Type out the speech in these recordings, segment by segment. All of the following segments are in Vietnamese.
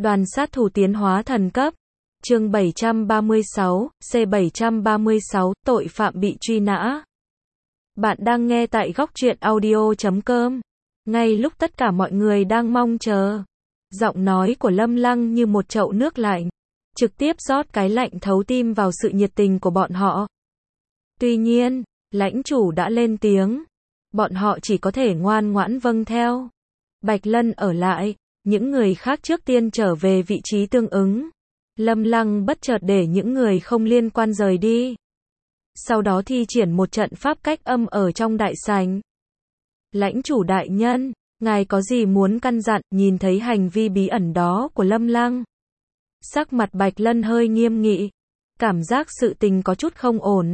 Đoàn sát thủ tiến hóa thần cấp. Chương 736, C736, tội phạm bị truy nã. Bạn đang nghe tại góc truyện audio.com. Ngay lúc tất cả mọi người đang mong chờ, giọng nói của Lâm Lăng như một chậu nước lạnh, trực tiếp rót cái lạnh thấu tim vào sự nhiệt tình của bọn họ. Tuy nhiên, lãnh chủ đã lên tiếng, bọn họ chỉ có thể ngoan ngoãn vâng theo. Bạch Lân ở lại, những người khác trước tiên trở về vị trí tương ứng. Lâm Lăng bất chợt để những người không liên quan rời đi. Sau đó thi triển một trận pháp cách âm ở trong đại sảnh. Lãnh chủ đại nhân, ngài có gì muốn căn dặn? Nhìn thấy hành vi bí ẩn đó của Lâm Lăng, sắc mặt Bạch Lân hơi nghiêm nghị, cảm giác sự tình có chút không ổn.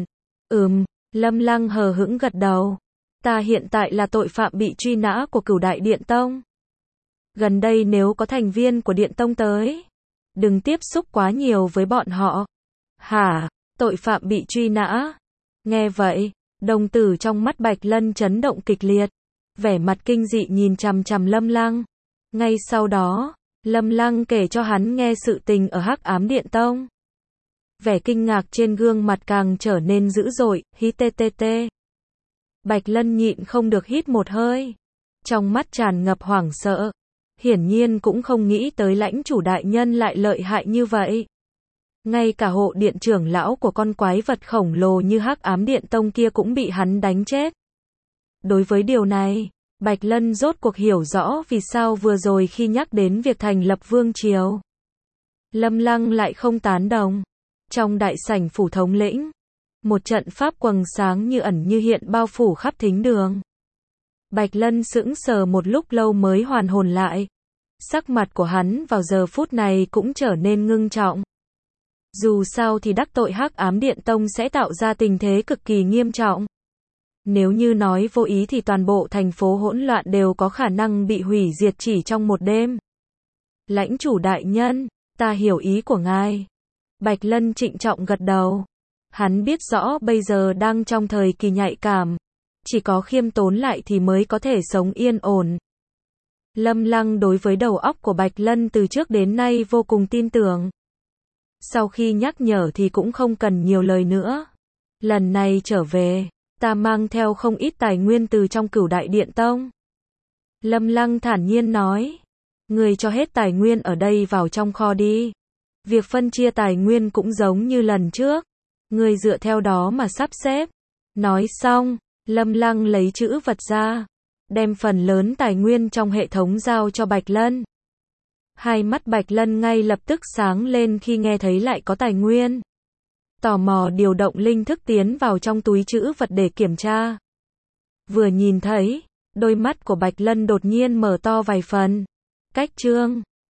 Lâm Lăng hờ hững gật đầu. Ta hiện tại là tội phạm bị truy nã của Cửu Đại Điện Tông. Gần đây nếu có thành viên của Điện Tông tới, đừng tiếp xúc quá nhiều với bọn họ. Hả? Tội phạm bị truy nã? Nghe vậy, đồng tử trong mắt Bạch Lân chấn động kịch liệt, vẻ mặt kinh dị nhìn chằm chằm Lâm Lăng. Ngay sau đó, Lâm Lăng kể cho hắn nghe sự tình ở Hắc Ám Điện Tông. Vẻ kinh ngạc trên gương mặt càng trở nên dữ dội, tê. Bạch Lân nhịn không được hít một hơi, trong mắt tràn ngập hoảng sợ. Hiển nhiên cũng không nghĩ tới lãnh chủ đại nhân lại lợi hại như vậy. Ngay cả hộ điện trưởng lão của con quái vật khổng lồ như Hắc Ám Điện Tông kia cũng bị hắn đánh chết. Đối với điều này, Bạch Lân rốt cuộc hiểu rõ vì sao vừa rồi khi nhắc đến việc thành lập vương triều, Lâm Lăng lại không tán đồng. Trong đại sảnh phủ thống lĩnh, một trận pháp quầng sáng như ẩn như hiện bao phủ khắp thính đường. Bạch Lân sững sờ một lúc lâu mới hoàn hồn lại. Sắc mặt của hắn vào giờ phút này cũng trở nên ngưng trọng. Dù sao thì đắc tội Hắc Ám Điện Tông sẽ tạo ra tình thế cực kỳ nghiêm trọng. Nếu như nói vô ý thì toàn bộ thành phố hỗn loạn đều có khả năng bị hủy diệt chỉ trong một đêm. Lãnh chủ đại nhân, ta hiểu ý của ngài. Bạch Lân trịnh trọng gật đầu. Hắn biết rõ bây giờ đang trong thời kỳ nhạy cảm, chỉ có khiêm tốn lại thì mới có thể sống yên ổn. Lâm Lăng đối với đầu óc của Bạch Lân từ trước đến nay vô cùng tin tưởng. Sau khi nhắc nhở thì cũng không cần nhiều lời nữa. Lần này trở về, ta mang theo không ít tài nguyên từ trong Cửu Đại Điện Tông. Lâm Lăng thản nhiên nói. Người cho hết tài nguyên ở đây vào trong kho đi. Việc phân chia tài nguyên cũng giống như lần trước. Người dựa theo đó mà sắp xếp. Nói xong, Lâm Lăng lấy chữ vật ra, đem phần lớn tài nguyên trong hệ thống giao cho Bạch Lân. Hai mắt Bạch Lân ngay lập tức sáng lên khi nghe thấy lại có tài nguyên. Tò mò điều động linh thức tiến vào trong túi trữ vật để kiểm tra. Vừa nhìn thấy, đôi mắt của Bạch Lân đột nhiên mở to vài phần. Cách chương